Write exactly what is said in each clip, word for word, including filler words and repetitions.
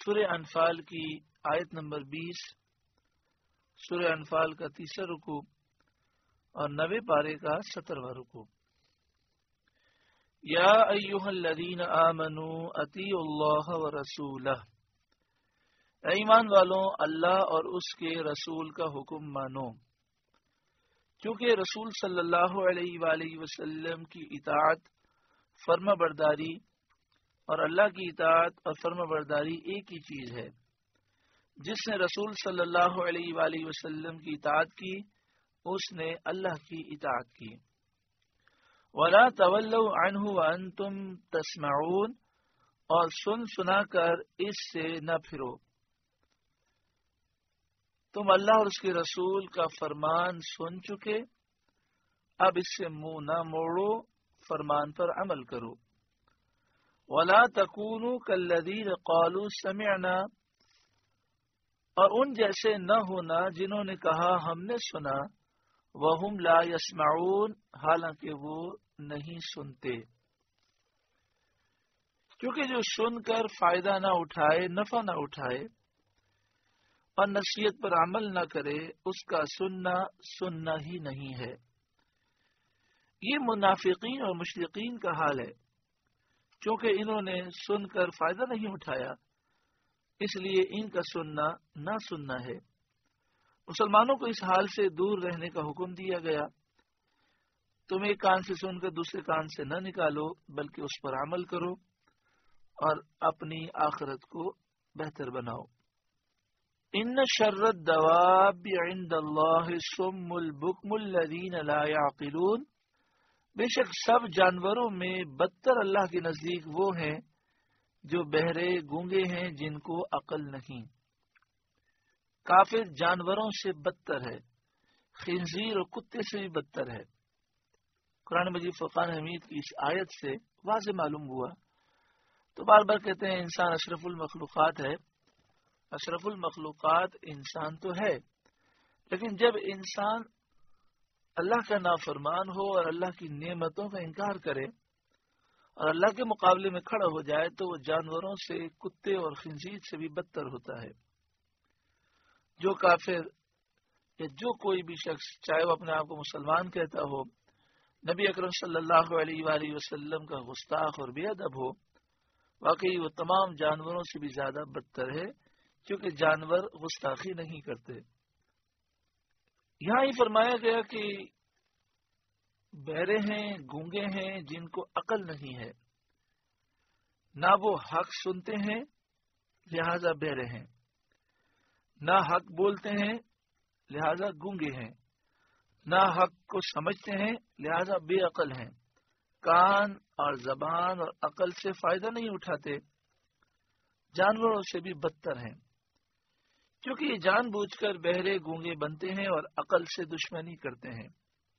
سورہ انفال کی آیت نمبر بیس، سورہ انفال کا تیسرا رکوع اور نوے پارے کا سترواں رکوع۔ یا ایھا الذین آمنوا اطیعوا اللہ ورسولہ، اے ایمان والوں اللہ اور اس کے رسول کا حکم مانو، کیونکہ رسول صلی اللہ علیہ وآلہ وسلم کی اطاعت فرما برداری اور اللہ کی اطاعت اور فرما برداری ایک ہی چیز ہے۔ جس نے رسول صلی اللہ علیہ وآلہ وسلم کی اطاعت کی اس نے اللہ کی اطاعت کی۔ وَلَا تَوَلَّوْا عَنْهُ وَأَنْتُمْ تَسْمَعُونَ، اور سن سنا کر اس سے نہ پھرو، تم اللہ اور اس کے رسول کا فرمان سن چکے، اب اس سے منہ نہ موڑو، فرمان پر عمل کرو۔ وَلَا تَكُونُوا كَالَّذِينَ قَالُوا سَمِعْنَا، اور ان جیسے نہ ہونا جنہوں نے کہا ہم نے سنا، وَهُمْ لَا يَسْمَعُونَ، حالانکہ وہ نہیں سنتے۔ کیونکہ جو سن کر فائدہ نہ اٹھائے، نفع نہ اٹھائے اور نصیحت پر عمل نہ کرے، اس کا سننا سننا ہی نہیں ہے۔ یہ منافقین اور مشرکین کا حال ہے، چونکہ انہوں نے سن کر فائدہ نہیں اٹھایا، اس لیے ان کا سننا نہ سننا ہے۔ مسلمانوں کو اس حال سے دور رہنے کا حکم دیا گیا۔ تم ایک کان سے سن کر دوسرے کان سے نہ نکالو، بلکہ اس پر عمل کرو اور اپنی آخرت کو بہتر بناؤ۔ ان شر الدواب عند اللہ الصم البکم الذین لا یعقلون، بے شک سب جانوروں میں بدتر اللہ کے نزدیک وہ ہیں جو بہرے گونگے ہیں، جن کو عقل نہیں۔ کافر جانوروں سے بدتر ہے، خنزیر اور کتے سے بھی بدتر ہے۔ قرآن مجید فرقان حمید کی اس آیت سے واضح معلوم ہوا۔ تو بار بار کہتے ہیں انسان اشرف المخلوقات ہے۔ اشرف المخلوقات انسان تو ہے، لیکن جب انسان اللہ کا نافرمان ہو اور اللہ کی نعمتوں کا انکار کرے اور اللہ کے مقابلے میں کھڑا ہو جائے تو وہ جانوروں سے، کتے اور خنزیر سے بھی بدتر ہوتا ہے۔ جو کافر یا جو کوئی بھی شخص، چاہے وہ اپنے آپ کو مسلمان کہتا ہو، نبی اکرم صلی اللہ علیہ وآلہ وسلم کا گستاخ اور بے ادب ہو، واقعی وہ تمام جانوروں سے بھی زیادہ بدتر ہے، کیونکہ جانور گستاخی نہیں کرتے۔ یہاں ہی فرمایا گیا کہ بہرے ہیں، گونگے ہیں، جن کو عقل نہیں ہے، نہ وہ حق سنتے ہیں لہذا بہرے ہیں، نہ حق بولتے ہیں لہذا گونگے ہیں، نہ حق کو سمجھتے ہیں لہذا بے عقل ہیں، کان اور زبان اور عقل سے فائدہ نہیں اٹھاتے، جانوروں سے بھی بدتر ہیں، کیونکہ یہ جان بوجھ کر بہرے گونگے بنتے ہیں اور عقل سے دشمنی کرتے ہیں۔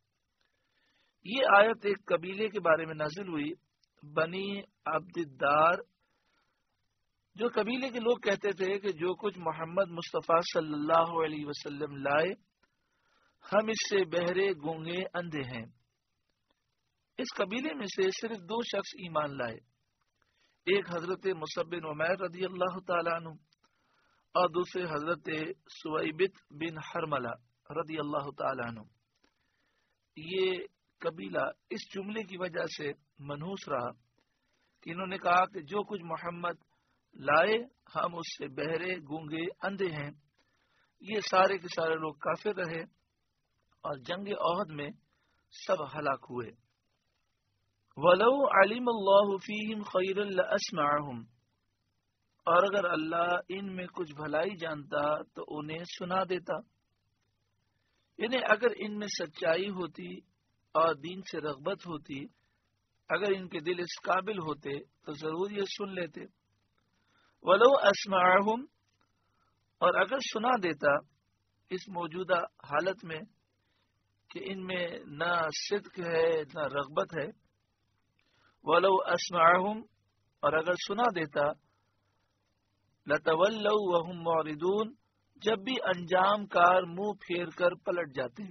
یہ آیت ایک قبیلے کے بارے میں نازل ہوئی، بنی عبد الدار، جو قبیلے کے لوگ کہتے تھے کہ جو کچھ محمد مصطفیٰ صلی اللہ علیہ وسلم لائے ہم اس سے بہرے گونگے اندھے ہیں۔ اس قبیلے میں سے صرف دو شخص ایمان لائے، ایک حضرت مصعب بن عمیر رضی اللہ تعالیٰ عنہ اور دوسرے حضرت سویبت بن حرملہ رضی اللہ تعالیٰ عنہ۔ یہ قبیلہ اس جملے کی وجہ سے منحوس رہا کہ انہوں نے کہا کہ جو کچھ محمد لائے ہم اس سے بہرے گونگے اندھے ہیں۔ یہ سارے کے سارے لوگ کافر رہے اور جنگ احد میں سب ہلاک ہوئے۔ وَلَوْ عَلِمَ اللَّهُ فِيهِمْ خَيْرًا لَأَسْمَعَهُمْ، اور اگر اللہ ان میں کچھ بھلائی جانتا تو انہیں سنا دیتا، یعنی اگر ان میں سچائی ہوتی اور دین سے رغبت ہوتی، اگر ان کے دل اس قابل ہوتے تو ضرور یہ سن لیتے۔ وَلَوْ أَسْمَعَهُمْ، اور اگر سنا دیتا اس موجودہ حالت میں کہ ان میں نہ صدق ہے نہ رغبت ہے، وَلَوْ أَسْمَعَهُمْ، اور اگر سنا دیتا، لَتَوَلَّوْا وَهُمْ مُعْرِضُونَ، جب بھی انجام کار منہ پھیر کر پلٹ جاتے۔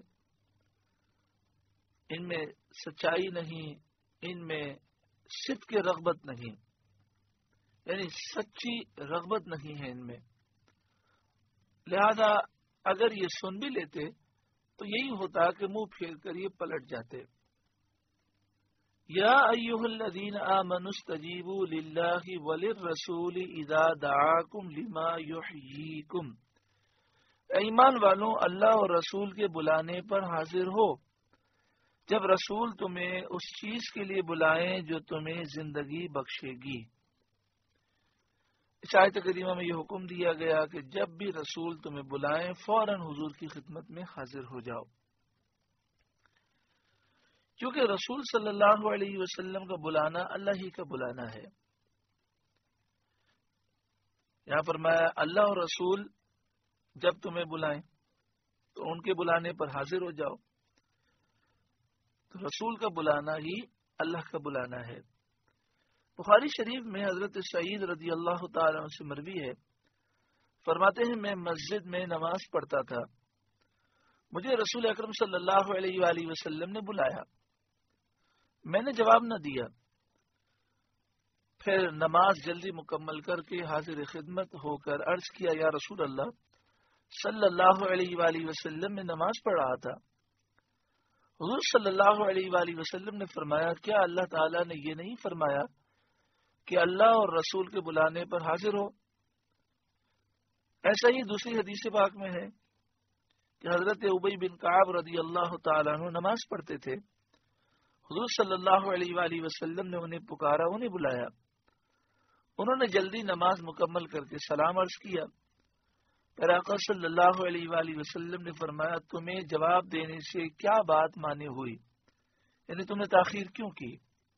ان میں سچائی نہیں، ان میں صدق کی رغبت نہیں، یعنی سچی رغبت نہیں ہے ان میں، لہذا اگر یہ سن بھی لیتے تو یہی ہوتا کہ منہ پھیر کر یہ پلٹ جاتے۔ یا ایھا الذین آمنوا استجیبوا للہ وللرسول اذا دعاکم لما یحییکم، ایمان والوں اللہ اور رسول کے بلانے پر حاضر ہو جب رسول تمہیں اس چیز کے لیے بلائیں جو تمہیں زندگی بخشے گی۔ اس آیت کریمہ میں یہ حکم دیا گیا کہ جب بھی رسول تمہیں بلائیں فوراً حضور کی خدمت میں حاضر ہو جاؤ، کیونکہ رسول صلی اللہ علیہ وسلم کا بلانا اللہ ہی کا بلانا ہے۔ یہاں فرمایا اللہ اور رسول جب تمہیں بلائیں تو ان کے بلانے پر حاضر ہو جاؤ، تو رسول کا بلانا ہی اللہ کا بلانا ہے۔ بخاری شریف میں حضرت سعید رضی اللہ تعالیٰ عنہ سے مروی ہے، فرماتے ہیں میں مسجد میں نماز پڑھتا تھا، مجھے رسول اکرم صلی اللہ علیہ وآلہ وسلم نے بلایا، میں نے جواب نہ دیا، پھر نماز جلدی مکمل کر کے حاضر خدمت ہو کر عرض کیا یا رسول اللہ صلی اللہ علیہ وآلہ وسلم میں نماز پڑھ رہا تھا۔ حضور صلی اللہ علیہ وآلہ وسلم نے فرمایا کیا اللہ تعالیٰ نے یہ نہیں فرمایا کہ اللہ اور رسول کے بلانے پر حاضر ہو؟ ایسا ہی دوسری حدیث پاک میں ہے کہ حضرت ابی بن کعب رضی اللہ تعالیٰ عنہ نماز پڑھتے تھے، حضور صلی اللہ علیہ وآلہ وسلم نے انہیں پکارا، انہیں بلایا، انہوں نے جلدی نماز مکمل کر کے سلام عرض کیا، پھر آقا صلی اللہ علیہ وآلہ وسلم نے فرمایا تمہیں جواب دینے سے کیا بات مانے ہوئی، یعنی تمہیں تاخیر کیوں کی؟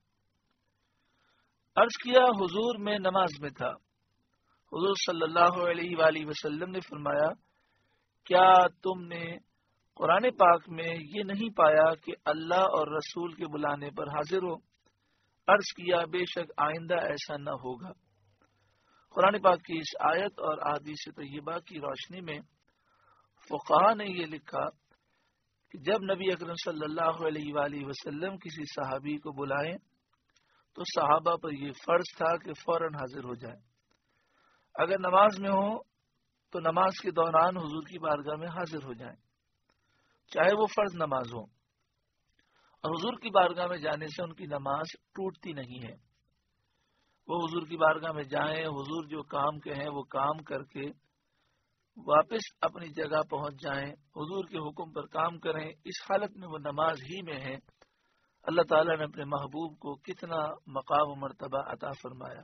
عرض کیا حضور میں نماز میں تھا۔ حضور صلی اللہ علیہ وآلہ وسلم نے فرمایا کیا تم نے قرآن پاک میں یہ نہیں پایا کہ اللہ اور رسول کے بلانے پر حاضر ہو؟ عرض کیا بے شک آئندہ ایسا نہ ہوگا۔ قرآن پاک کی اس آیت اور احادیث طیبہ کی روشنی میں فقہا نے یہ لکھا کہ جب نبی اکرم صلی اللہ علیہ وآلہ وسلم کسی صحابی کو بلائیں تو صحابہ پر یہ فرض تھا کہ فوراً حاضر ہو جائیں، اگر نماز میں ہو تو نماز کے دوران حضور کی بارگاہ میں حاضر ہو جائیں، چاہے وہ فرض نماز ہو، اور حضور کی بارگاہ میں جانے سے ان کی نماز ٹوٹتی نہیں ہے۔ وہ حضور کی بارگاہ میں جائیں، حضور جو کام کہیں وہ کام کر کے واپس اپنی جگہ پہنچ جائیں، حضور کے حکم پر کام کریں، اس حالت میں وہ نماز ہی میں ہیں۔ اللہ تعالیٰ نے اپنے محبوب کو کتنا مقام و مرتبہ عطا فرمایا۔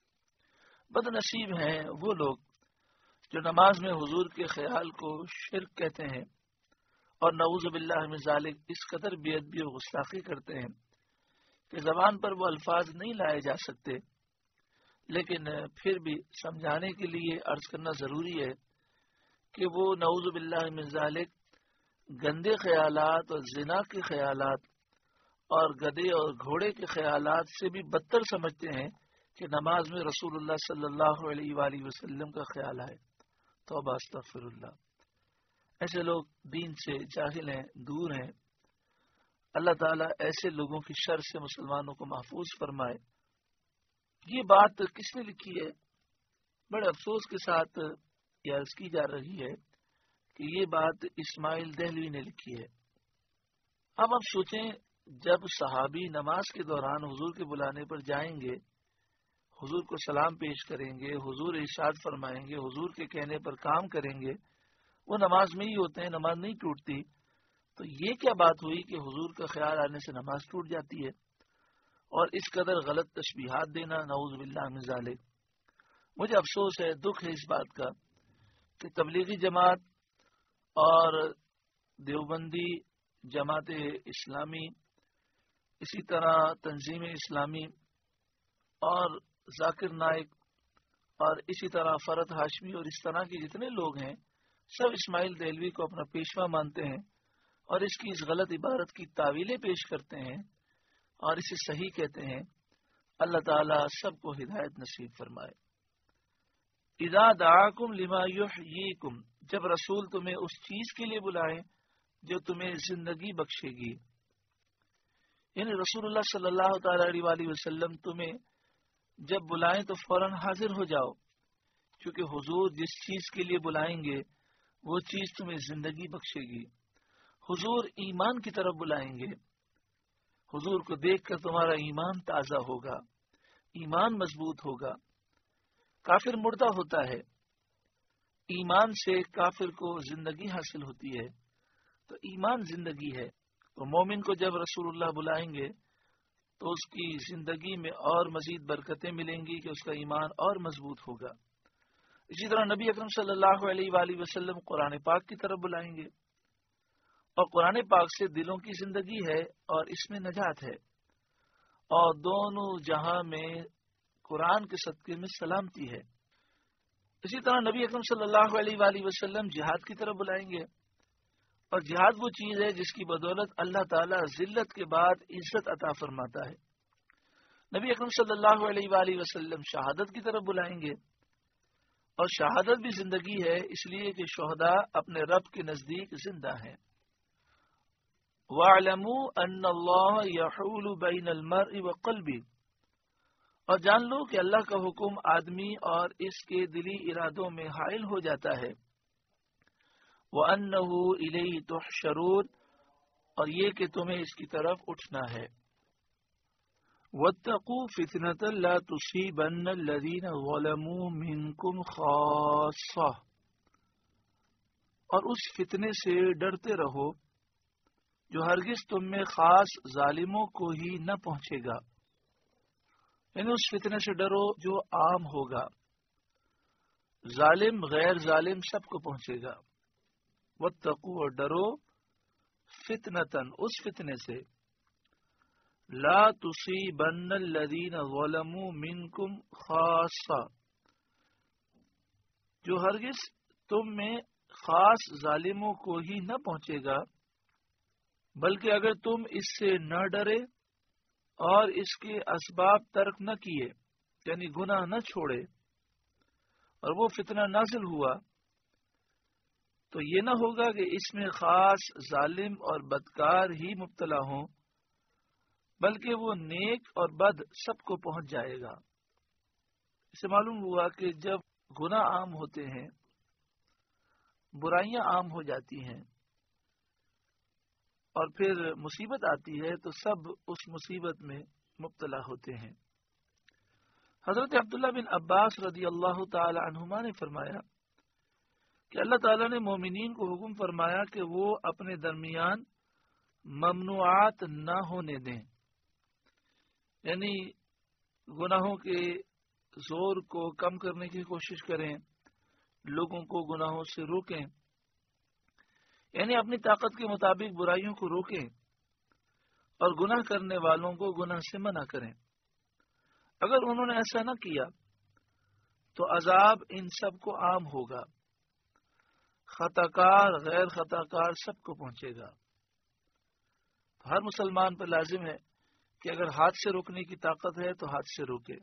بد نصیب ہیں وہ لوگ جو نماز میں حضور کے خیال کو شرک کہتے ہیں اور نعوذ باللہ من ذالک اس قدر بے ادبی اور گستاخی کرتے ہیں کہ زبان پر وہ الفاظ نہیں لائے جا سکتے، لیکن پھر بھی سمجھانے کے لیے عرض کرنا ضروری ہے کہ وہ نعوذ باللہ من ذالک گندے خیالات اور زنا کے خیالات اور گدے اور گھوڑے کے خیالات سے بھی بدتر سمجھتے ہیں کہ نماز میں رسول اللہ صلی اللہ علیہ وآلہ وسلم کا خیال ہے۔ توبہ استغفر اللہ۔ ایسے لوگ دین سے جاہل ہیں، دور ہیں۔ اللہ تعالیٰ ایسے لوگوں کی شر سے مسلمانوں کو محفوظ فرمائے۔ یہ بات کس نے لکھی ہے؟ بڑے افسوس کے ساتھ یہ عرض کی جا رہی ہے کہ یہ بات اسماعیل دہلوی نے لکھی ہے۔ اب آپ سوچیں جب صحابی نماز کے دوران حضور کے بلانے پر جائیں گے، حضور کو سلام پیش کریں گے، حضور ارشاد فرمائیں گے، حضور کے کہنے پر کام کریں گے، وہ نماز میں ہی ہوتے ہیں، نماز نہیں ٹوٹتی، تو یہ کیا بات ہوئی کہ حضور کا خیال آنے سے نماز ٹوٹ جاتی ہے؟ اور اس قدر غلط تشبیہات دینا، نعوذ باللہ من ذالک۔ مجھے افسوس ہے، دکھ ہے اس بات کا کہ تبلیغی جماعت اور دیوبندی جماعت اسلامی، اسی طرح تنظیم اسلامی اور ذاکر نائک اور اسی طرح فرد ہاشمی اور اس طرح کے جتنے لوگ ہیں سب اسماعیل دہلوی کو اپنا پیشوا مانتے ہیں اور اس کی اس غلط عبارت کی تعویلیں پیش کرتے ہیں اور اسے صحیح کہتے ہیں۔ اللہ تعالیٰ سب کو ہدایت نصیب فرمائے۔ اذا دعاکم لما یحییکم، جب رسول تمہیں اس چیز کے لیے بلائیں جو تمہیں زندگی بخشے گی، یعنی رسول اللہ صلی اللہ تعالی علیہ وسلم تمہیں جب بلائیں تو فوراً حاضر ہو جاؤ، کیونکہ حضور جس چیز کے لیے بلائیں گے وہ چیز تمہیں زندگی بخشے گی۔ حضور ایمان کی طرف بلائیں گے، حضور کو دیکھ کر تمہارا ایمان تازہ ہوگا، ایمان مضبوط ہوگا۔ کافر مردہ ہوتا ہے، ایمان سے کافر کو زندگی حاصل ہوتی ہے، تو ایمان زندگی ہے۔ تو مومن کو جب رسول اللہ بلائیں گے تو اس کی زندگی میں اور مزید برکتیں ملیں گی کہ اس کا ایمان اور مضبوط ہوگا۔ اسی طرح نبی اکرم صلی اللہ علیہ وآلہ وسلم قرآن پاک کی طرف بلائیں گے، اور قرآن پاک سے دلوں کی زندگی ہے اور اس میں نجات ہے، اور دونوں جہاں میں قرآن کے صدقے میں سلامتی ہے۔ اسی طرح نبی اکرم صلی اللہ علیہ وآلہ وسلم جہاد کی طرف بلائیں گے، اور جہاد وہ چیز ہے جس کی بدولت اللہ تعالیٰ ذلت کے بعد عزت عطا فرماتا ہے۔ نبی اکرم صلی اللہ علیہ وآلہ وسلم شہادت کی طرف بلائیں گے، اور شہادت بھی زندگی ہے، اس لیے کہ شہداء اپنے رب کے نزدیک زندہ ہیں۔ وَاعْلَمُوا أَنَّ اللَّهَ يَحُولُ بَيْنَ الْمَرْءِ وَقَلْبِهِ، اور جان لو کہ اللہ کا حکم آدمی اور اس کے دلی ارادوں میں حائل ہو جاتا ہے۔ وَأَنَّهُ إِلَيْهِ تُحْشَرُونَ، اور یہ کہ تمہیں اس کی طرف اٹھنا ہے۔ وَاتَّقُوا فِتْنَةً لَا تُصِيبَنَّ الَّذِينَ ظَلَمُوا مِنْكُمْ خَاصَّةً، اور اس فتنے سے ڈرتے رہو جو ہرگز تم میں خاص ظالموں کو ہی نہ پہنچے گا، یعنی اس فتنے سے ڈرو جو عام ہوگا، ظالم غیر ظالم سب کو پہنچے گا۔ واتقوا، اور ڈرو، فتنتن، اس فتنے سے، لا تصیبن الذین ظلموا منکم خاصہ، جو ہرگز تم میں خاص ظالموں کو ہی نہ پہنچے گا، بلکہ اگر تم اس سے نہ ڈرے اور اس کے اسباب ترک نہ کیے، یعنی گناہ نہ چھوڑے، اور وہ فتنہ نازل ہوا، تو یہ نہ ہوگا کہ اس میں خاص ظالم اور بدکار ہی مبتلا ہوں، بلکہ وہ نیک اور بد سب کو پہنچ جائے گا۔ اس سے معلوم ہوا کہ جب گناہ عام ہوتے ہیں، برائیاں عام ہو جاتی ہیں، اور پھر مصیبت آتی ہے تو سب اس مصیبت میں مبتلا ہوتے ہیں۔ حضرت عبداللہ بن عباس رضی اللہ تعالی عنہما نے فرمایا کہ اللہ تعالیٰ نے مومنین کو حکم فرمایا کہ وہ اپنے درمیان ممنوعات نہ ہونے دیں، یعنی گناہوں کے زور کو کم کرنے کی کوشش کریں، لوگوں کو گناہوں سے روکیں، یعنی اپنی طاقت کے مطابق برائیوں کو روکیں اور گناہ کرنے والوں کو گناہ سے منع کریں۔ اگر انہوں نے ایسا نہ کیا تو عذاب ان سب کو عام ہوگا، خطا کار غیر خطا کار سب کو پہنچے گا۔ ہر مسلمان پر لازم ہے کہ اگر ہاتھ سے روکنے کی طاقت ہے تو ہاتھ سے روکے،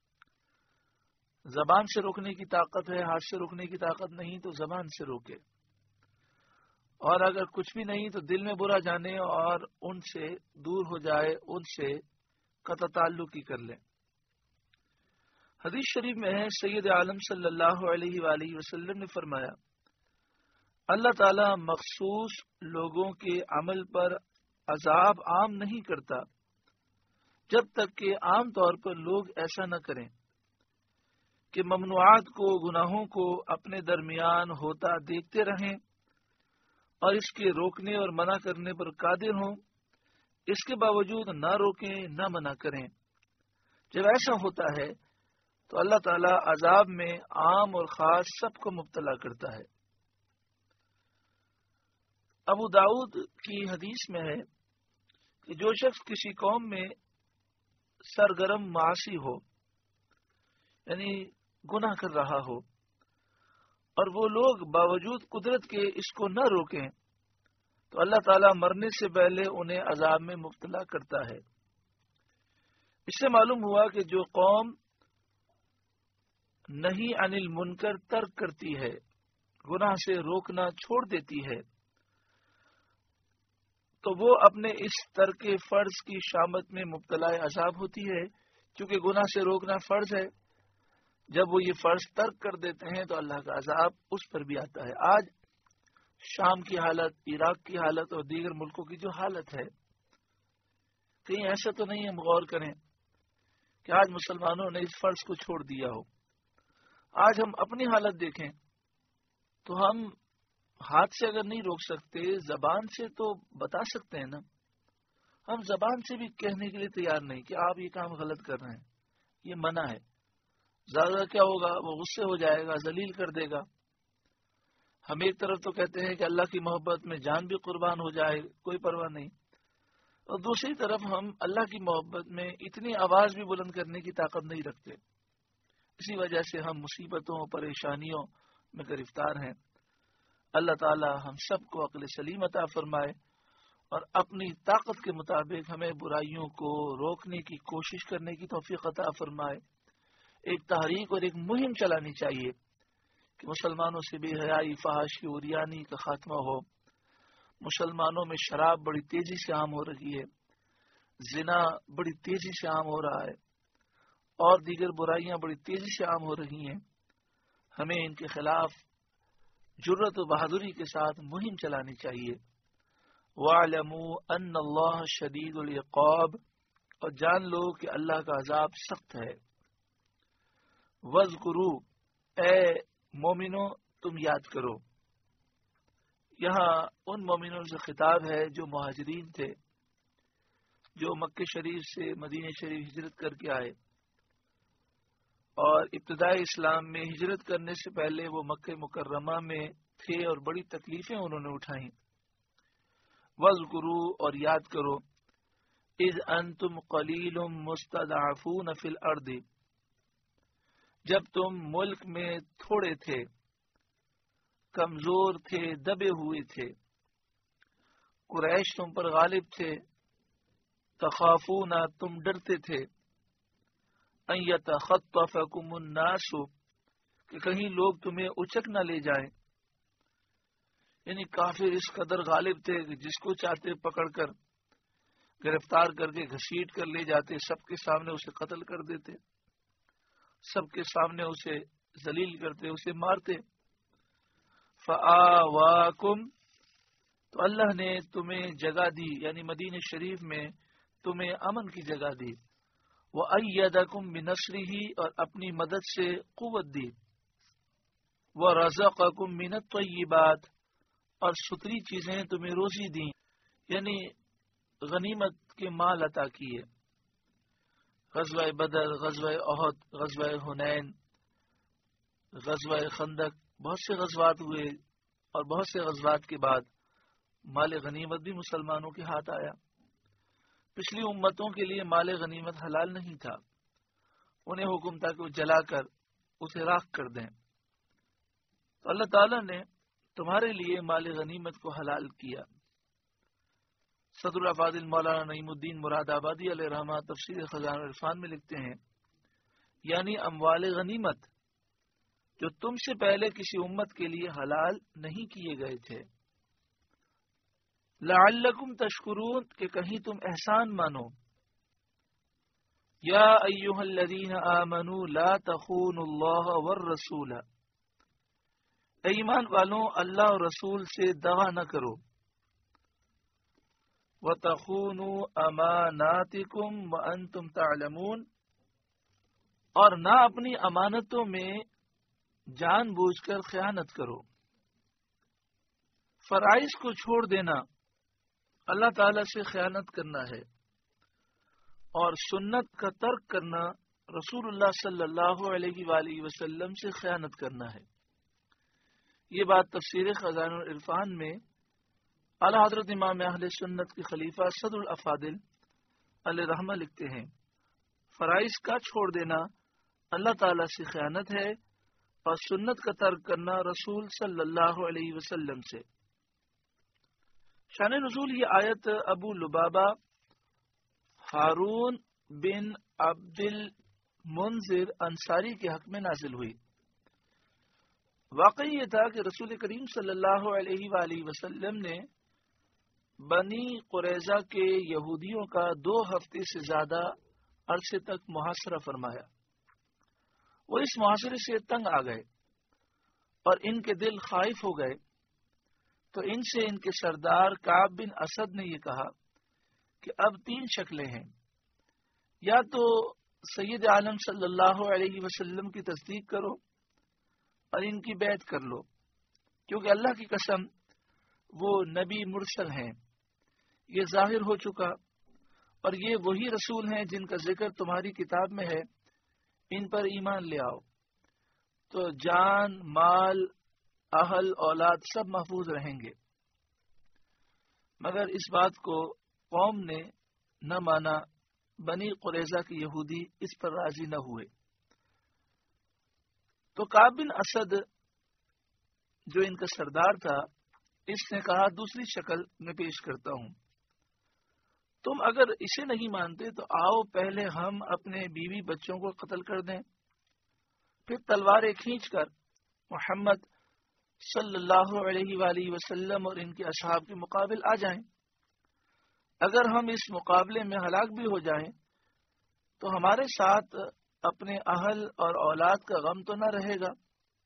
زبان سے روکنے کی طاقت ہے، ہاتھ سے روکنے کی طاقت نہیں تو زبان سے روکے، اور اگر کچھ بھی نہیں تو دل میں برا جانے اور ان سے دور ہو جائے، ان سے قطع تعلق ہی کر لیں۔ حدیث شریف میں ہے، سید عالم صلی اللہ علیہ وآلہ وسلم نے فرمایا، اللہ تعالی مخصوص لوگوں کے عمل پر عذاب عام نہیں کرتا جب تک کہ عام طور پر لوگ ایسا نہ کریں کہ ممنوعات کو، گناہوں کو اپنے درمیان ہوتا دیکھتے رہیں اور اس کے روکنے اور منع کرنے پر قادر ہوں، اس کے باوجود نہ روکیں نہ منع کریں۔ جب ایسا ہوتا ہے تو اللہ تعالیٰ عذاب میں عام اور خاص سب کو مبتلا کرتا ہے۔ ابو داؤد کی حدیث میں ہے کہ جو شخص کسی قوم میں سرگرم معاصی ہو، یعنی گناہ کر رہا ہو، اور وہ لوگ باوجود قدرت کے اس کو نہ روکیں تو اللہ تعالیٰ مرنے سے پہلے انہیں عذاب میں مبتلا کرتا ہے۔ اس سے معلوم ہوا کہ جو قوم نہیں عن المنکر ترک کرتی ہے، گناہ سے روکنا چھوڑ دیتی ہے، تو وہ اپنے اس ترک فرض کی شامت میں مبتلا عذاب ہوتی ہے، چونکہ گناہ سے روکنا فرض ہے، جب وہ یہ فرض ترک کر دیتے ہیں تو اللہ کا عذاب اس پر بھی آتا ہے۔ آج شام کی حالت، عراق کی حالت اور دیگر ملکوں کی جو حالت ہے، کہیں ایسا تو نہیں ہم غور کریں کہ آج مسلمانوں نے اس فرض کو چھوڑ دیا ہو۔ آج ہم اپنی حالت دیکھیں تو ہم ہاتھ سے اگر نہیں روک سکتے، زبان سے تو بتا سکتے ہیں نا۔ ہم زبان سے بھی کہنے کے لیے تیار نہیں کہ آپ یہ کام غلط کر رہے ہیں، یہ منع ہے۔ زیادہ کیا ہوگا، وہ غصے ہو جائے گا، ذلیل کر دے گا۔ ہم ایک طرف تو کہتے ہیں کہ اللہ کی محبت میں جان بھی قربان ہو جائے، کوئی پرواہ نہیں، اور دوسری طرف ہم اللہ کی محبت میں اتنی آواز بھی بلند کرنے کی طاقت نہیں رکھتے۔ اسی وجہ سے ہم مصیبتوں، پریشانیوں میں گرفتار ہیں۔ اللہ تعالی ہم سب کو عقل سلیم عطا فرمائے اور اپنی طاقت کے مطابق ہمیں برائیوں کو روکنے کی کوشش کرنے کی توفیق عطا فرمائے۔ ایک تحریک اور ایک مہم چلانی چاہیے کہ مسلمانوں سے بے حیائی، فحاشی، عریانی کا خاتمہ ہو۔ مسلمانوں میں شراب بڑی تیزی سے عام ہو رہی ہے، زنا بڑی تیزی سے عام ہو رہا ہے، اور دیگر برائیاں بڑی تیزی سے عام ہو رہی ہیں۔ ہمیں ان کے خلاف جرت و بہادری کے ساتھ مہم چلانی چاہیے۔ وَاعْلَمُوا أَنَّ اللَّهَ شَدِيدُ الْعِقَابِ، اور جان لو کہ اللہ کا عذاب سخت ہے۔ وَاذْكُرُوا، اے مومنو تم یاد کرو۔ یہاں ان مومنوں سے خطاب ہے جو مہاجرین تھے، جو مکہ شریف سے مدینہ شریف ہجرت کر کے آئے، اور ابتدائی اسلام میں ہجرت کرنے سے پہلے وہ مکہ مکرمہ میں تھے اور بڑی تکلیفیں انہوں نے اٹھائیں۔ وَاذْكُرُوا، اور یاد کرو، اذ انتم قلیل مستضعفون فی الارض، جب تم ملک میں تھوڑے تھے، کمزور تھے، دبے ہوئے تھے، قریش تم پر غالب تھے، تخافون، تم ڈرتے تھے، ان یتخطفکم الناس، کہ کہیں لوگ تمہیں اچک نہ لے جائیں۔ یعنی کافر اس قدر غالب تھے کہ جس کو چاہتے پکڑ کر گرفتار کر کے گھسیٹ کر لے جاتے، سب کے سامنے اسے قتل کر دیتے، سب کے سامنے اسے ذلیل کرتے، اسے مارتے۔ فآواکم، تو اللہ نے تمہیں جگہ دی، یعنی مدینہ شریف میں تمہیں امن کی جگہ دی۔ وَأَيَّدَكُمْ بِنَصْرِهِ، اور اپنی مدد سے قوت دی۔ وَرَزَقَكُمْ مِنَ الطَّيِّبَاتِ، اور ستری چیزیں تمہیں روزی دیں، یعنی غنیمت کے مال عطا کیے۔ غزوہ بدر، غزوہ احد، غزوہ حنین، غزوہ خندق، بہت سے غزوات ہوئے، اور بہت سے غزوات کے بعد مال غنیمت بھی مسلمانوں کے ہاتھ آیا۔ پچھلی امتوں کے لیے مال غنیمت حلال نہیں تھا، انہیں حکم تھا کہ وہ جلا کر اسے راکھ کر دیں۔ تو اللہ تعالیٰ نے تمہارے لیے مال غنیمت کو حلال کیا۔ صدر الافاضل مولانا نعیم الدین مراد آبادی علیہ رحمہ تفسیر خزانہ العرفان میں لکھتے ہیں، یعنی اموال غنیمت جو تم سے پہلے کسی امت کے لیے حلال نہیں کیے گئے تھے، لعلکم تشکرون، کہ کہیں تم احسان مانو۔ یا ایھا الذین آمنوا لا تخونوا اللہ والرسول، اے ایمان والوں اللہ اور رسول سے دغا نہ کرو۔ وَتَخُونُوا أَمَانَاتِكُمْ وَأَنْتُمْ تَعْلَمُونَ، اور نہ اپنی امانتوں میں جان بوجھ کر خیانت کرو۔ فرائض کو چھوڑ دینا اللہ تعالی سے خیانت کرنا ہے، اور سنت کا ترک کرنا رسول اللہ صلی اللہ علیہ وآلہ وسلم سے خیانت کرنا ہے۔ یہ بات تفسیر خزانہ العرفان میں اعلی حضرت امام اہل سنت کے خلیفہ صدر الافاضل علیہ رحمہ لکھتے ہیں، فرائض کا چھوڑ دینا اللہ تعالی سے خیانت ہے، اور سنت کا ترک کرنا رسول صلی اللہ علیہ وسلم سے۔ شان نزول یہ آیت ابو لبابہ ہارون بن عبد المنذر انصاری کے حق میں نازل ہوئی۔ واقعی یہ تھا کہ رسول کریم صلی اللہ علیہ وآلہ وسلم نے بنی قریظہ کے یہودیوں کا دو ہفتے سے زیادہ عرصے تک محاصرہ فرمایا۔ وہ اس محاصرے سے تنگ آ گئے اور ان کے دل خائف ہو گئے، تو ان سے ان کے سردار کعب بن اسد نے یہ کہا کہ اب تین شکلیں ہیں، یا تو سید عالم صلی اللہ علیہ وسلم کی تصدیق کرو اور ان کی بیعت کر لو، کیونکہ اللہ کی قسم وہ نبی مرسل ہیں، یہ ظاہر ہو چکا، اور یہ وہی رسول ہیں جن کا ذکر تمہاری کتاب میں ہے، ان پر ایمان لے آؤ تو جان، مال، اہل، اولاد سب محفوظ رہیں گے۔ مگر اس بات کو قوم نے نہ مانا، بنی قریظہ کے یہودی اس پر راضی نہ ہوئے۔ تو کعب بن اسد جو ان کا سردار تھا، اس نے کہا دوسری شکل میں پیش کرتا ہوں، تم اگر اسے نہیں مانتے تو آؤ پہلے ہم اپنے بیوی بچوں کو قتل کر دیں، پھر تلواریں کھینچ کر محمد صلی اللہ علیہ وآلہ وسلم اور ان کے اصحاب کے مقابل آ جائیں۔ اگر ہم اس مقابلے میں ہلاک بھی ہو جائیں تو ہمارے ساتھ اپنے اہل اور اولاد کا غم تو نہ رہے گا۔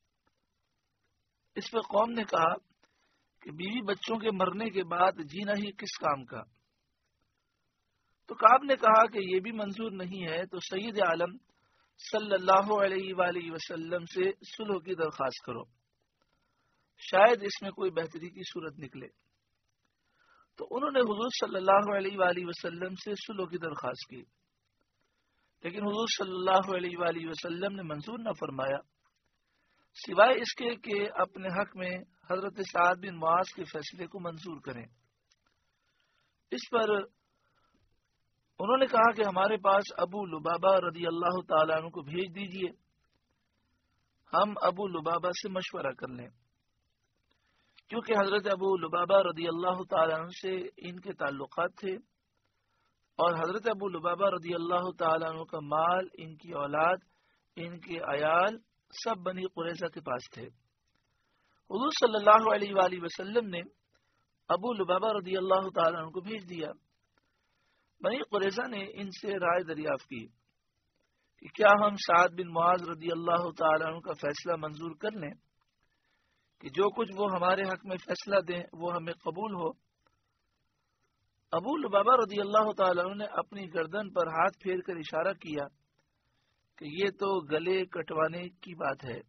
اس پر قوم نے کہا کہ بیوی بچوں کے مرنے کے بعد جینا ہی کس کام کا؟ تو کعب نے کہا کہ یہ بھی منظور نہیں ہے تو سید عالم صلی اللہ علیہ وآلہ وسلم سے صلح کی درخواست کرو، شاید اس میں کوئی بہتری کی صورت نکلے۔ تو انہوں نے حضور صلی اللہ علیہ وآلہ وسلم سے صلح کی درخواست کی، لیکن حضور صلی اللہ علیہ وآلہ وسلم نے منظور نہ فرمایا، سوائے اس کے کہ اپنے حق میں حضرت سعد بن معاذ کے فیصلے کو منظور کریں۔ اس پر انہوں نے کہا کہ ہمارے پاس ابو لبابہ رضی اللہ تعالیٰ عنہ کو بھیج دیجئے، ہم ابو لبابہ سے مشورہ کر لیں، کیونکہ حضرت ابو لبابہ رضی اللہ تعالیٰ عنہ سے ان کے تعلقات تھے، اور حضرت ابو لبابہ رضی اللہ تعالیٰ عنہ کا مال، ان کی اولاد، ان کے عیال سب بنی قریظہ کے پاس تھے۔ حضور صلی اللہ علیہ وآلہ وسلم نے ابو لبابہ رضی اللہ تعالیٰ عنہ کو بھیج دیا۔ بنی قریظہ نے ان سے رائے دریافت کی کہ کیا ہم سعد بن معاذ رضی اللہ تعالیٰ عنہ کا فیصلہ منظور کر لیں کہ جو کچھ وہ ہمارے حق میں فیصلہ دیں وہ ہمیں قبول ہو؟ ابو لبابہ رضی اللہ تعالیٰ عنہ نے اپنی گردن پر ہاتھ پھیر کر اشارہ کیا کہ یہ تو گلے کٹوانے کی بات ہے۔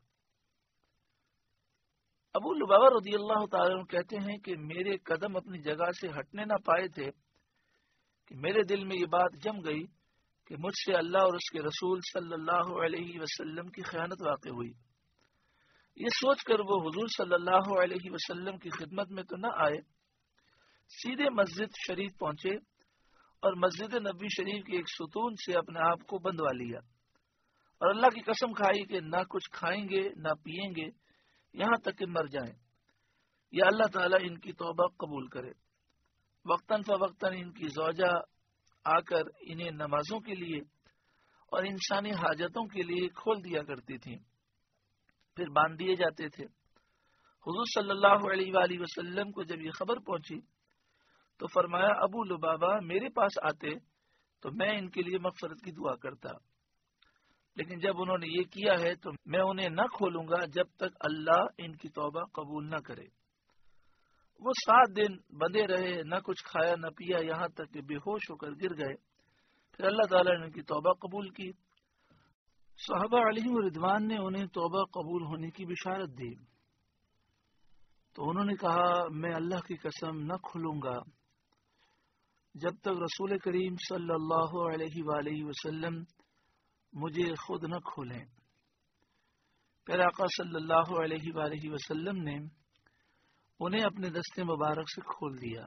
ابو لبابہ رضی اللہ تعالیٰ عنہ کہتے ہیں کہ میرے قدم اپنی جگہ سے ہٹنے نہ پائے تھے کہ میرے دل میں یہ بات جم گئی کہ مجھ سے اللہ اور اس کے رسول صلی اللہ علیہ وسلم کی خیانت واقع ہوئی۔ یہ سوچ کر وہ حضور صلی اللہ علیہ وسلم کی خدمت میں تو نہ آئے، سیدھے مسجد شریف پہنچے اور مسجد نبی شریف کے ایک ستون سے اپنے آپ کو بندوا لیا، اور اللہ کی قسم کھائی کہ نہ کچھ کھائیں گے نہ پیئیں گے یہاں تک کہ مر جائیں، یا اللہ تعالیٰ ان کی توبہ قبول کرے۔ وقتاً فوقتاً ان کی زوجہ آ کر انہیں نمازوں کے لیے اور انسانی حاجتوں کے لیے کھول دیا کرتی تھیں، پھر باندھ دیے جاتے تھے۔ حضور صلی اللہ علیہ وآلہ وسلم کو جب یہ خبر پہنچی تو فرمایا ابو لبابہ میرے پاس آتے تو میں ان کے لیے مغفرت کی دعا کرتا، لیکن جب انہوں نے یہ کیا ہے تو میں انہیں نہ کھولوں گا جب تک اللہ ان کی توبہ قبول نہ کرے۔ وہ سات دن بندے رہے، نہ کچھ کھایا نہ پیا، یہاں تک کہ بے ہوش ہو کر گر گئے۔ پھر اللہ تعالیٰ نے ان کی توبہ قبول کی۔ صحابہ علیہ رضوان نے انہیں توبہ قبول ہونے کی بشارت دی تو انہوں نے کہا میں اللہ کی قسم نہ کھلوں گا جب تک رسول کریم صلی اللہ علیہ وآلہ وسلم مجھے خود نہ کھولیں۔ پھر آقا صلی اللہ علیہ وآلہ وسلم نے انہیں اپنے دستے مبارک سے کھول دیا۔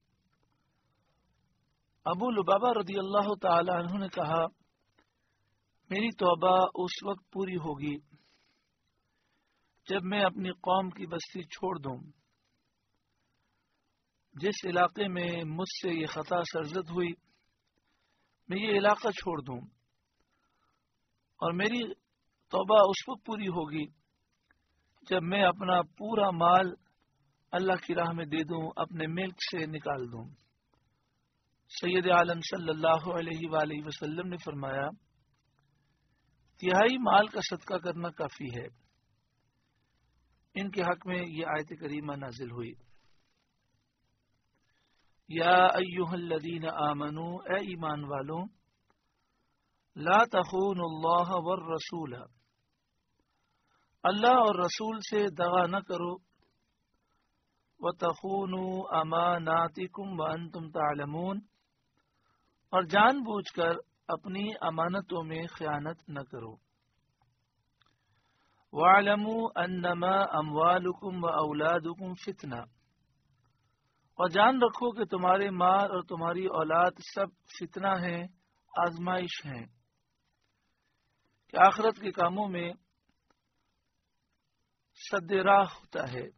ابو لبابہ رضی اللہ تعالی عنہ نے کہا میری توبہ اس وقت پوری ہوگی جب میں اپنی قوم کی بستی چھوڑ دوں، جس علاقے میں مجھ سے یہ خطا سرزد ہوئی میں یہ علاقہ چھوڑ دوں، اور میری توبہ اس وقت پوری ہوگی جب میں اپنا پورا مال اللہ کی راہ میں دے دوں، اپنے ملک سے نکال دوں۔ سید عالم صلی اللہ علیہ وآلہ وسلم نے فرمایا تہائی مال کا صدقہ کرنا کافی ہے۔ ان کے حق میں یہ آیت کریمہ نازل ہوئی، یا ایھا الذین آمنوا، اے ایمان والوں، لا تخونوا اللہ والرسول، اللہ اور رسول سے دغا نہ کرو، وتخونوا اماناتکم وانتم تعلمون، اور جان بوجھ کر اپنی امانتوں میں خیانت نہ کرو۔ وَاعْلَمُوا أَنَّمَا أَمْوَالُكُمْ وَأَوْلَادُكُمْ فِتْنَةٌ، اور جان رکھو کہ تمہارے مال اور تمہاری اولاد سب فتنہ ہیں، آزمائش ہیں، کہ آخرت کے کاموں میں سد راہ ہوتا ہے۔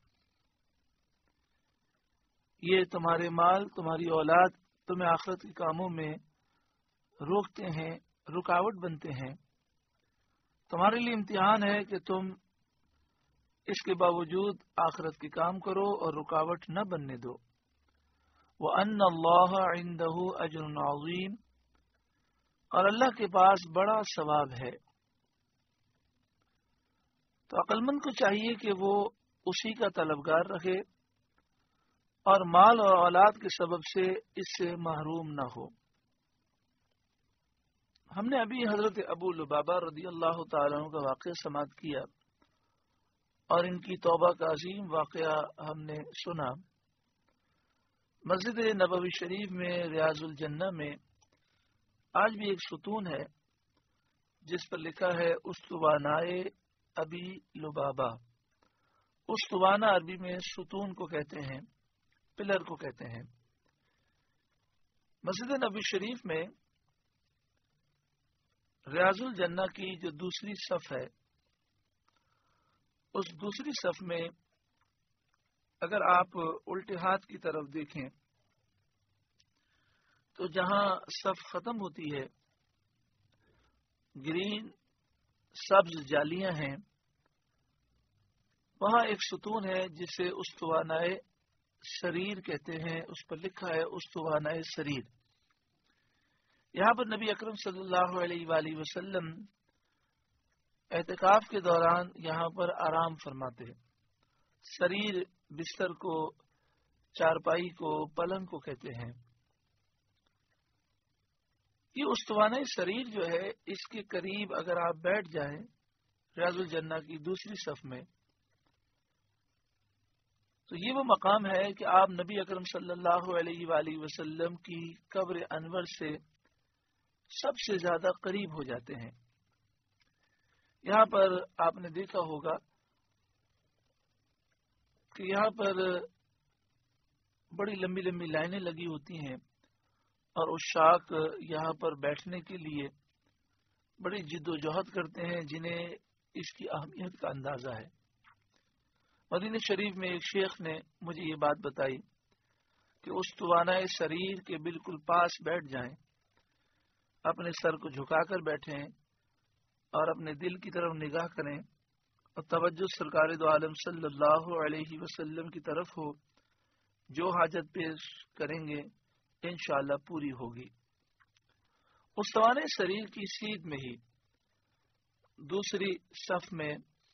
یہ تمہارے مال، تمہاری اولاد تمہیں آخرت کے کاموں میں روکتے ہیں، رکاوٹ بنتے ہیں۔ تمہارے لیے امتحان ہے کہ تم اس کے باوجود آخرت کے کام کرو اور رکاوٹ نہ بننے دو۔ وَأَنَّ اللَّهَ عِندَهُ أَجْرٌ عَظِيمٌ، اور اللہ کے پاس بڑا ثواب ہے۔ تو عقل مند کو چاہیے کہ وہ اسی کا طلبگار رہے اور مال اور اولاد کے سبب سے اس سے محروم نہ ہو۔ ہم نے ابھی حضرت ابو لبابہ رضی اللہ تعالیٰ عنہ کا واقعہ سماعت کیا اور ان کی توبہ کا عظیم واقعہ ہم نے سنا۔ مسجد نبوی شریف میں ریاض الجنہ میں آج بھی ایک ستون ہے جس پر لکھا ہے استوانائے ابی لبابہ۔ استوانہ عربی میں ستون کو کہتے ہیں، پلر کو کہتے ہیں۔ مسجد نبوی شریف میں ریاض الجنہ کی جو دوسری صف ہے، اس دوسری صف میں اگر آپ الٹے ہاتھ کی طرف دیکھیں تو جہاں صف ختم ہوتی ہے گرین سبز جالیاں ہیں، وہاں ایک ستون ہے جسے استوانائے سریر کہتے ہیں، اس پر لکھا ہے استوانائے سریر۔ یہاں پر نبی اکرم صلی اللہ علیہ وآلہ وسلم اعتکاف کے دوران یہاں پر آرام فرماتے ہیں۔ سریر بستر کو، چارپائی کو، پلنگ کو کہتے ہیں۔ یہ استوانۂ سریر جو ہے، اس کے قریب اگر آپ بیٹھ جائیں ریاض الجنہ کی دوسری صف میں، تو یہ وہ مقام ہے کہ آپ نبی اکرم صلی اللہ علیہ وآلہ وسلم کی قبر انور سے سب سے زیادہ قریب ہو جاتے ہیں۔ یہاں پر آپ نے دیکھا ہوگا کہ یہاں پر بڑی لمبی لمبی لائنیں لگی ہوتی ہیں اور عشاق یہاں پر بیٹھنے کے لیے بڑی جد و جہد کرتے ہیں، جنہیں اس کی اہمیت کا اندازہ ہے۔ مدینہ شریف میں ایک شیخ نے مجھے یہ بات بتائی کہ استوانۂ سریر کے بالکل پاس بیٹھ جائیں، اپنے سر کو جھکا کر بیٹھیں اور اپنے دل کی طرف نگاہ کریں اور توجہ سرکار دو عالم صلی اللہ علیہ وسلم کی طرف ہو، جو حاجت پیش کریں گے انشاءاللہ پوری ہوگی۔ استوانۂ سریر کی سیدھ میں ہی دوسری صف میں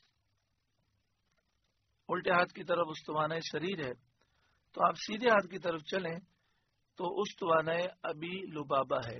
الٹے ہاتھ کی طرف استوانۂ سریر ہے، تو آپ سیدھے ہاتھ کی طرف چلیں تو استوانۂ ابی لبابہ ہے۔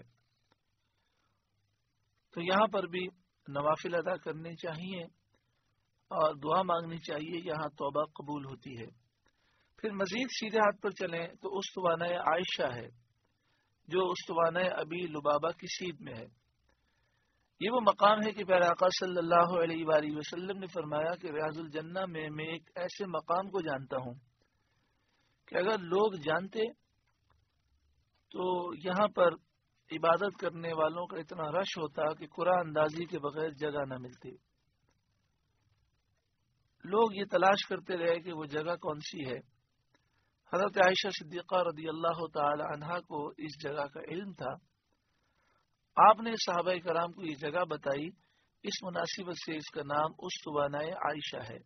تو یہاں پر بھی نوافل ادا کرنے چاہیے اور دعا مانگنی چاہیے، یہاں توبہ قبول ہوتی ہے۔ پھر مزید سیدھے ہاتھ پر چلیں تو استوانۂ عائشہ ہے جو استوانۂ ابی لبابہ کی سیدھ میں ہے۔ یہ وہ مقام ہے کہ پیارے آقا صلی اللہ علیہ وآلہ وسلم نے فرمایا کہ ریاض الجنہ میں میں ایک ایسے مقام کو جانتا ہوں کہ اگر لوگ جانتے تو یہاں پر عبادت کرنے والوں کا اتنا رش ہوتا کہ قرآن اندازی کے بغیر جگہ نہ ملتی۔ لوگ یہ تلاش کرتے رہے کہ وہ جگہ کون سی ہے۔ حضرت عائشہ صدیقہ رضی اللہ تعالی عنہا کو اس جگہ کا علم تھا، آپ نے صحابہ کرام کو یہ جگہ بتائی، اس مناسبت سے اس کا نام استوانۂ عائشہ ہے۔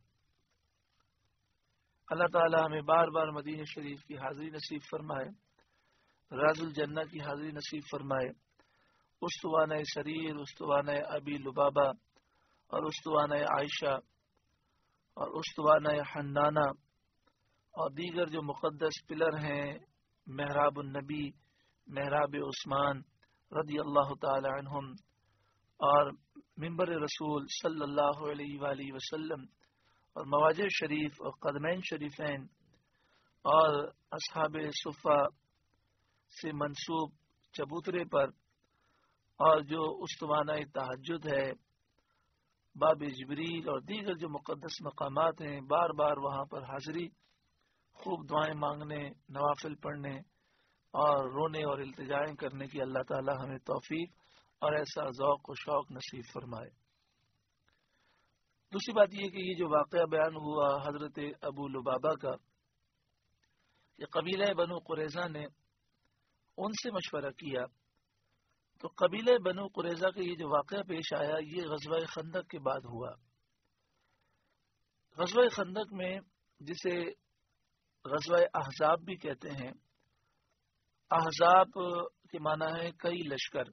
اللہ تعالی ہمیں بار بار مدینہ شریف کی حاضری نصیب فرمائے راز الجنہ کی حاضری نصیب فرمائے، استوانہ سریر، استوانہ ابی لبابہ اور استوانہ عائشہ اور استوانہ حنانہ اور دیگر جو مقدس پلر ہیں، محراب النبی، محراب عثمان رضی اللہ تعالی عنہم، اور منبر رسول صلی اللہ علیہ وآلہ وسلم اور مواجع شریف اور قدمین شریفین اور اصحاب صفہ سے منسوب چبوترے پر، اور جو استوانہ تہجد ہے، باب جبریل اور دیگر جو مقدس مقامات ہیں، بار بار وہاں پر حاضری، خوب دعائیں مانگنے، نوافل پڑھنے اور رونے اور التجائیں کرنے کی اللہ تعالی ہمیں توفیق اور ایسا ذوق و شوق نصیب فرمائے۔ دوسری بات یہ کہ یہ جو واقعہ بیان ہوا حضرت ابو لبابہ کا، کہ قبیلہ بنو قریظہ نے ان سے مشورہ کیا، تو قبیلہ بنو قریظہ کا یہ جو واقعہ پیش آیا یہ غزوہ خندق کے بعد ہوا۔ غزوہ خندق میں، جسے غزوہ احزاب بھی کہتے ہیں، احزاب کے معنی ہے کئی لشکر،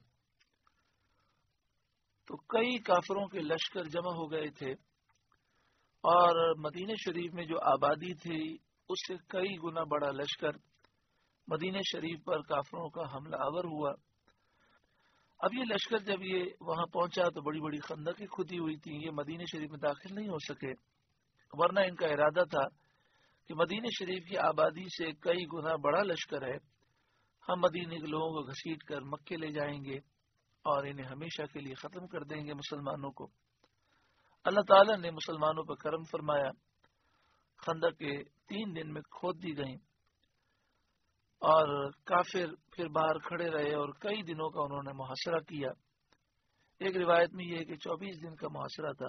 تو کئی کافروں کے لشکر جمع ہو گئے تھے، اور مدینہ شریف میں جو آبادی تھی اس سے کئی گنا بڑا لشکر مدینہ شریف پر کافروں کا حملہ آور ہوا۔ اب یہ لشکر جب یہ وہاں پہنچا تو بڑی بڑی خندقیں کھدی ہوئی تھیں، یہ مدینہ شریف میں داخل نہیں ہو سکے، ورنہ ان کا ارادہ تھا کہ مدینہ شریف کی آبادی سے کئی گنا بڑا لشکر ہے، ہم مدینہ کے لوگوں کو گھسیٹ کر مکے لے جائیں گے اور انہیں ہمیشہ کے لیے ختم کر دیں گے مسلمانوں کو۔ اللہ تعالیٰ نے مسلمانوں پر کرم فرمایا، خندق کے تین دن میں کھود دی گئیں، اور کافر پھر باہر کھڑے رہے اور کئی دنوں کا انہوں نے محاصرہ کیا۔ ایک روایت میں یہ ہے کہ چوبیس دن کا محاصرہ تھا۔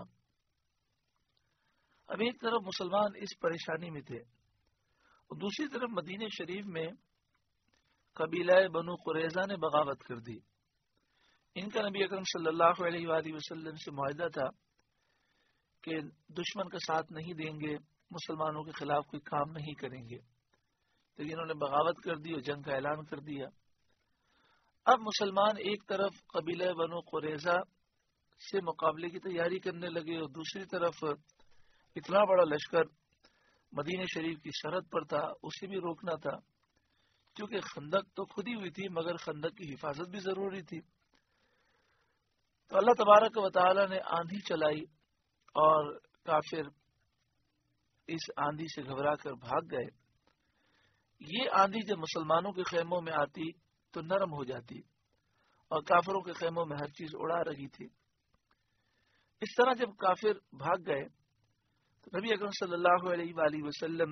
اب ایک طرف مسلمان اس پریشانی میں تھے، اور دوسری طرف مدینہ شریف میں قبیلہ بنو قریظہ نے بغاوت کر دی۔ ان کا نبی اکرم صلی اللہ علیہ وآلہ وسلم سے معاہدہ تھا کہ دشمن کا ساتھ نہیں دیں گے، مسلمانوں کے خلاف کوئی کام نہیں کریں گے، لیکن انہوں نے بغاوت کر دی اور جنگ کا اعلان کر دیا۔ اب مسلمان ایک طرف قبیلہ بنو قریظہ سے مقابلے کی تیاری کرنے لگے، اور دوسری طرف اتنا بڑا لشکر مدینہ شریف کی سرحد پر تھا، اسے بھی روکنا تھا، کیونکہ خندق تو کھدی ہوئی تھی مگر خندق کی حفاظت بھی ضروری تھی۔ تو اللہ تبارک و تعالی نے آندھی چلائی، اور کافر اس آندھی سے گھبرا کر بھاگ گئے۔ یہ آندھی جب مسلمانوں کے خیموں میں آتی تو نرم ہو جاتی، اور کافروں کے خیموں میں ہر چیز اڑا رہی تھی۔ اس طرح جب کافر بھاگ گئے تو نبی اکرم صلی اللہ علیہ وآلہ وسلم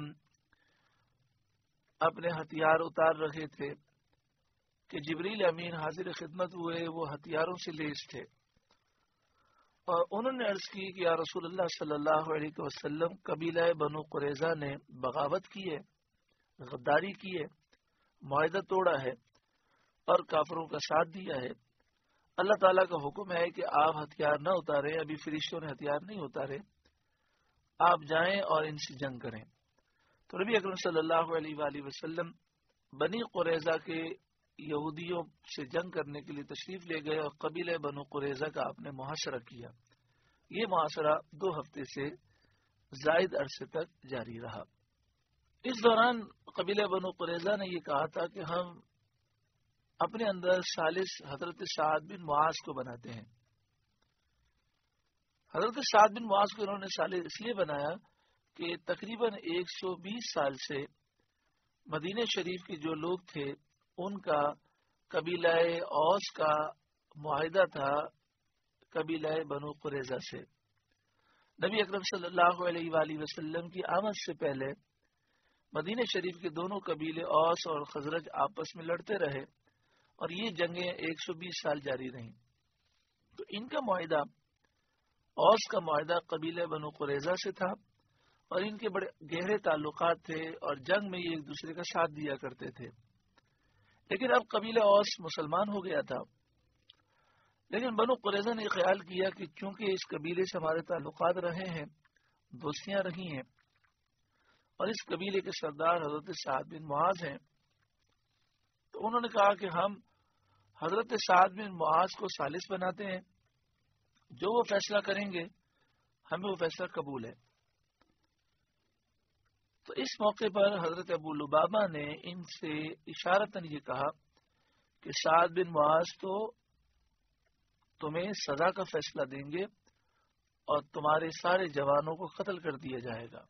اپنے ہتھیار اتار رہے تھے کہ جبریل امین حاضر خدمت ہوئے، وہ ہتھیاروں سے لیس تھے، اور انہوں نے عرض کی کہ یا رسول اللہ صلی اللہ علیہ وسلم، قبیلہ بنو قریظہ نے بغاوت کی ہے، غداری کی ہے، معاہدہ توڑا ہے اور کافروں کا ساتھ دیا ہے۔ اللہ تعالیٰ کا حکم ہے کہ آپ ہتھیار نہ اتاریں، ابھی فرشتوں نے ہتھیار نہیں اتارے، آپ جائیں اور ان سے جنگ کریں۔ تو نبی اکرم صلی اللہ علیہ وآلہ وسلم بنی قریظہ کے یہودیوں سے جنگ کرنے کے لیے تشریف لے گئے، اور قبیلہ بنو قریظہ کا آپ نے محاصرہ کیا۔ یہ محاصرہ دو ہفتے سے زائد عرصے تک جاری رہا۔ اس دوران قبیلہ بنو قریظہ نے یہ کہا تھا کہ ہم اپنے اندر ثالث حضرت سعد بن معاذ کو بناتے ہیں۔ حضرت سعد بن معاذ کو انہوں نے ثالث اس لیے بنایا کہ تقریباً ایک سو بیس سال سے مدینہ شریف کے جو لوگ تھے ان کا قبیلہ اوس کا معاہدہ تھا قبیلہ بنو قریظہ سے۔ نبی اکرم صلی اللہ علیہ وآلہ وسلم کی آمد سے پہلے مدینہ شریف کے دونوں قبیلے اوس اور خزرج آپس میں لڑتے رہے، اور یہ جنگیں ایک سو بیس سال جاری رہیں۔ تو ان کا معاہدہ، اوس کا معاہدہ قبیلہ بنو قریظہ سے تھا، اور ان کے بڑے گہرے تعلقات تھے، اور جنگ میں یہ ایک دوسرے کا ساتھ دیا کرتے تھے۔ لیکن اب قبیلہ اوس مسلمان ہو گیا تھا، لیکن بنو قریظہ نے خیال کیا کہ چونکہ اس قبیلے سے ہمارے تعلقات رہے ہیں، دوستیاں رہی ہیں، اور اس قبیلے کے سردار حضرت سعد بن معاذ ہیں، تو تو انہوں نے کہا کہ ہم حضرت سعد بن معاذ کو ثالث بناتے ہیں، جو وہ فیصلہ کریں گے ہمیں وہ فیصلہ قبول ہے۔ تو اس موقع پر حضرت ابو لبابہ نے ان سے اشارتاً یہ کہا کہ سعد بن معاذ تو تمہیں سزا کا فیصلہ دیں گے اور تمہارے سارے جوانوں کو قتل کر دیا جائے گا۔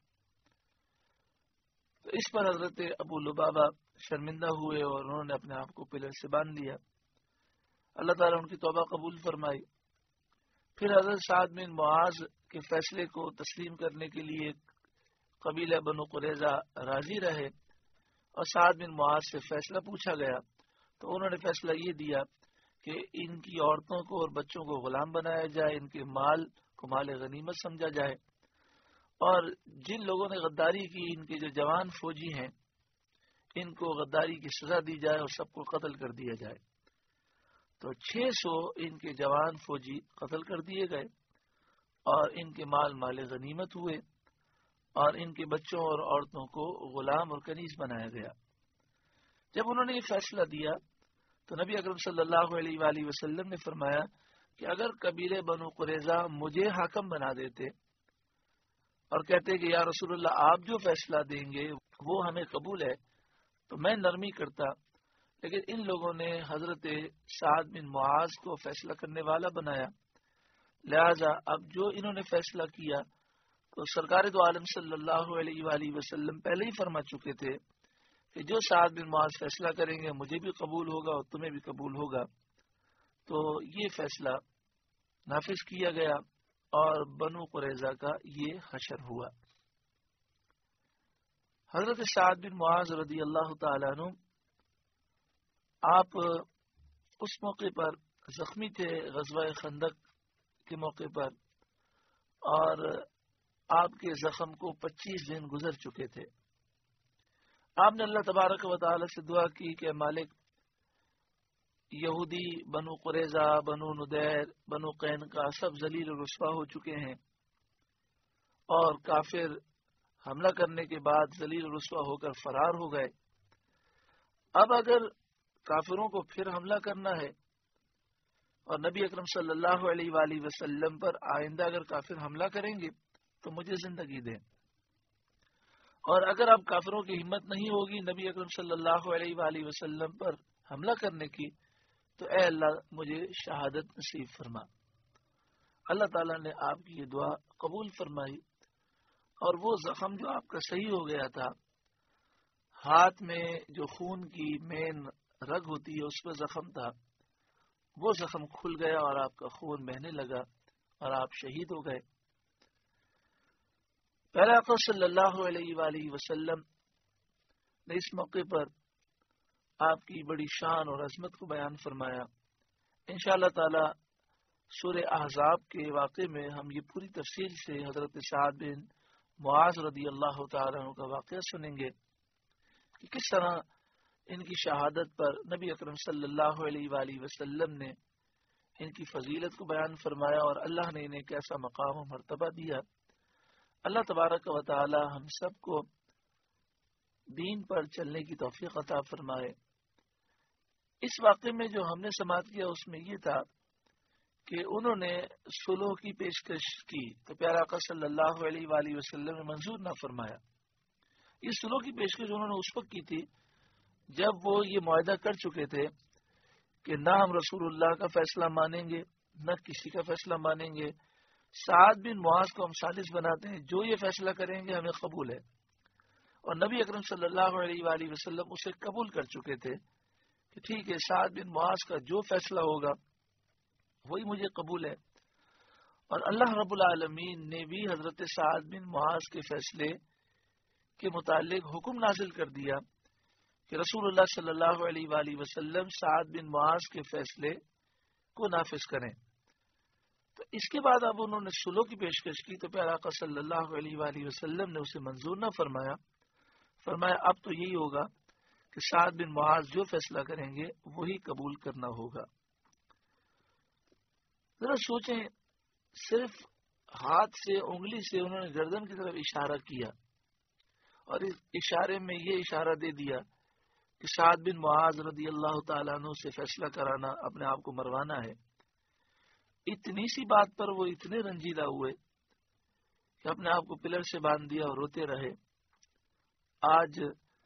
تو اس پر حضرت ابو لبابہ شرمندہ ہوئے اور انہوں نے اپنے آپ کو پلر سے باندھ لیا۔ اللہ تعالیٰ ان کی توبہ قبول فرمائی۔ پھر حضرت سعد بن معاذ کے فیصلے کو تسلیم کرنے کے لیے قبیلہ بنو قریظہ راضی رہے اور سعد بن معاذ سے فیصلہ پوچھا گیا تو انہوں نے فیصلہ یہ دیا کہ ان کی عورتوں کو اور بچوں کو غلام بنایا جائے، ان کے مال کو مال غنیمت سمجھا جائے، اور جن لوگوں نے غداری کی ان کے جو جوان فوجی ہیں ان کو غداری کی سزا دی جائے اور سب کو قتل کر دیا جائے۔ تو چھ سو ان کے جوان فوجی قتل کر دیے گئے اور ان کے مال مال غنیمت ہوئے اور ان کے بچوں اور عورتوں کو غلام اور کنیز بنایا گیا۔ جب انہوں نے یہ فیصلہ دیا تو نبی اکرم صلی اللہ علیہ وآلہ وسلم نے فرمایا کہ اگر قبیلے بنو قریظہ مجھے حاکم بنا دیتے اور کہتے کہ یا رسول اللہ آپ جو فیصلہ دیں گے وہ ہمیں قبول ہے تو میں نرمی کرتا، لیکن ان لوگوں نے حضرت سعد بن معاذ کو فیصلہ کرنے والا بنایا، لہذا اب جو انہوں نے فیصلہ کیا تو سرکار دو عالم صلی اللہ علیہ وآلہ وسلم پہلے ہی فرما چکے تھے کہ جو سعد بن معاذ فیصلہ کریں گے مجھے بھی قبول ہوگا اور تمہیں بھی قبول ہوگا۔ تو یہ فیصلہ نافذ کیا گیا اور بنو قریظہ کا یہ حشر ہوا۔ حضرت سعد بن معاذ رضی اللہ تعالیٰ عنہ آپ اس موقع پر زخمی تھے غزوہ خندق کے موقع پر، اور آپ کے زخم کو پچیس دن گزر چکے تھے۔ آپ نے اللہ تبارک و تعالی سے دعا کی کہ مالک یہودی بنو قریظہ، بنو ندیر، بنو قینقاع سب ذلیل و رسوا ہو چکے ہیں اور کافر حملہ کرنے کے بعد ذلیل و رسوا ہو کر فرار ہو گئے۔ اب اگر کافروں کو پھر حملہ کرنا ہے اور نبی اکرم صلی اللہ علیہ وآلہ وسلم پر آئندہ اگر کافر حملہ کریں گے تو مجھے زندگی دیں، اور اگر اب کافروں کی ہمت نہیں ہوگی نبی اکرم صلی اللہ علیہ وآلہ وسلم پر حملہ کرنے کی تو اے اللہ مجھے شہادت نصیب فرما۔ اللہ تعالیٰ نے آپ کی یہ دعا قبول فرمائی اور وہ زخم جو آپ کا صحیح ہو گیا تھا، ہاتھ میں جو خون کی مین رگ ہوتی ہے اس پہ زخم تھا، وہ زخم کھل گیا اور آپ کا خون بہنے لگا اور آپ شہید ہو گئے۔ پہلے آقا صلی اللہ علیہ وآلہ وسلم نے اس موقع پر آپ کی بڑی شان اور عظمت کو بیان فرمایا۔ انشاءاللہ تعالی سورہ احزاب کے واقعے میں ہم یہ پوری تفصیل سے حضرت سعد بن معاذ رضی اللہ تعالیٰ عنہ کا واقعہ سنیں گے کہ کس طرح ان کی شہادت پر نبی اکرم صلی اللہ علیہ وآلہ وسلم نے ان کی فضیلت کو بیان فرمایا اور اللہ نے انہیں کیسا مقام و مرتبہ دیا۔ اللہ تبارک و تعالی ہم سب کو دین پر چلنے کی توفیق عطا فرمائے۔ اس واقعے میں جو ہم نے سماعت کیا اس میں یہ تھا کہ انہوں نے صلح کی پیشکش کی تو پیارا آقا صلی اللہ علیہ وآلہ وسلم نے منظور نہ فرمایا۔ یہ صلح کی پیشکش انہوں نے اس وقت کی تھی جب وہ یہ معاہدہ کر چکے تھے کہ نہ ہم رسول اللہ کا فیصلہ مانیں گے نہ کسی کا فیصلہ مانیں گے، سعد بن معاذ کو ہم ثالث بناتے ہیں، جو یہ فیصلہ کریں گے ہمیں قبول ہے، اور نبی اکرم صلی اللہ علیہ وآلہ وسلم اسے قبول کر چکے تھے کہ ٹھیک ہے سعد بن معاذ کا جو فیصلہ ہوگا وہی مجھے قبول ہے۔ اور اللہ رب العالمین نے بھی حضرت سعد بن معاذ کے فیصلے کے متعلق حکم نازل کر دیا کہ رسول اللہ صلی اللہ علیہ وآلہ وسلم سعد بن معاذ کے فیصلے کو نافذ کریں۔ تو اس کے بعد اب انہوں نے صلح کی پیشکش کی تو پیارا آقا صلی اللہ علیہ وآلہ وسلم نے اسے منظور نہ فرمایا، فرمایا اب تو یہی ہوگا کہ سعد بن معاذ جو فیصلہ کریں گے وہی قبول کرنا ہوگا۔ ذرا سوچیں، صرف ہاتھ سے انگلی سے انہوں نے گردن کی طرف اشارہ کیا اور اس اشارے میں یہ اشارہ دے دیا کہ سعد بن معاذ رضی اللہ تعالیٰ عنہ سے فیصلہ کرانا، اپنے آپ کو مروانا ہے، اتنی سی بات پر وہ اتنے رنجیدہ ہوئے کہ اپنے آپ کو پلر سے باندھ دیا اور روتے رہے۔ آج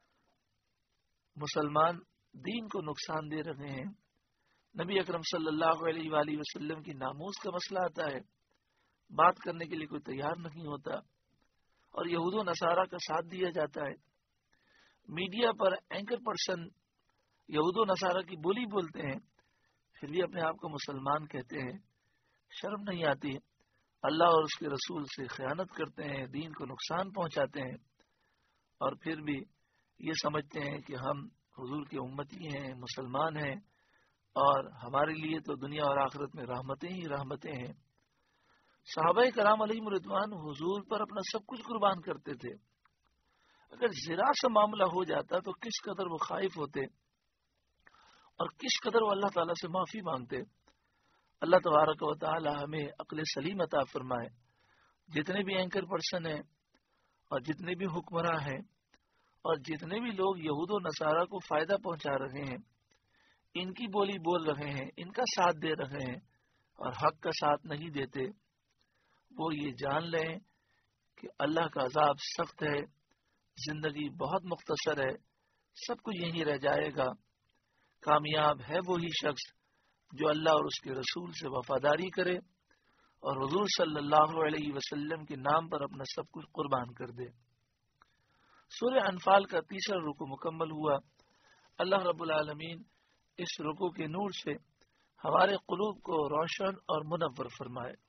مسلمان دین کو نقصان دے رہے ہیں۔ نبی اکرم صلی اللہ علیہ وآلہ وسلم کی ناموس کا مسئلہ آتا ہے، بات کرنے کے لیے کوئی تیار نہیں ہوتا، اور یہود و نصارہ کا ساتھ دیا جاتا ہے۔ میڈیا پر اینکر پرسن یہود و نصارہ کی بولی بولتے ہیں، پھر بھی اپنے آپ کو مسلمان کہتے ہیں۔ شرم نہیں آتی؟ اللہ اور اس کے رسول سے خیانت کرتے ہیں، دین کو نقصان پہنچاتے ہیں، اور پھر بھی یہ سمجھتے ہیں کہ ہم حضور کے امتی ہیں، مسلمان ہیں، اور ہمارے لیے تو دنیا اور آخرت میں رحمتیں ہی رحمتیں ہیں۔ صحابہ کرام علیہم رضوان حضور پر اپنا سب کچھ قربان کرتے تھے۔ اگر ذرا سا معاملہ ہو جاتا تو کس قدر وہ خائف ہوتے اور کس قدر وہ اللہ تعالیٰ سے معافی مانگتے۔ اللہ تبارک و تعالی ہمیں عقل سلیم عطا فرمائے۔ جتنے بھی اینکر پرسن ہیں اور جتنے بھی حکمراں ہیں اور جتنے بھی لوگ یہود و نصارہ کو فائدہ پہنچا رہے ہیں، ان کی بولی بول رہے ہیں، ان کا ساتھ دے رہے ہیں اور حق کا ساتھ نہیں دیتے، وہ یہ جان لیں کہ اللہ کا عذاب سخت ہے، زندگی بہت مختصر ہے، سب کچھ یہیں رہ جائے گا۔ کامیاب ہے وہی شخص جو اللہ اور اس کے رسول سے وفاداری کرے اور حضور صلی اللہ علیہ وسلم کے نام پر اپنا سب کچھ قربان کر دے۔ سورہ انفال کا تیسرا رکوع مکمل ہوا۔ اللہ رب العالمین اس رکوع کے نور سے ہمارے قلوب کو روشن اور منور فرمائے۔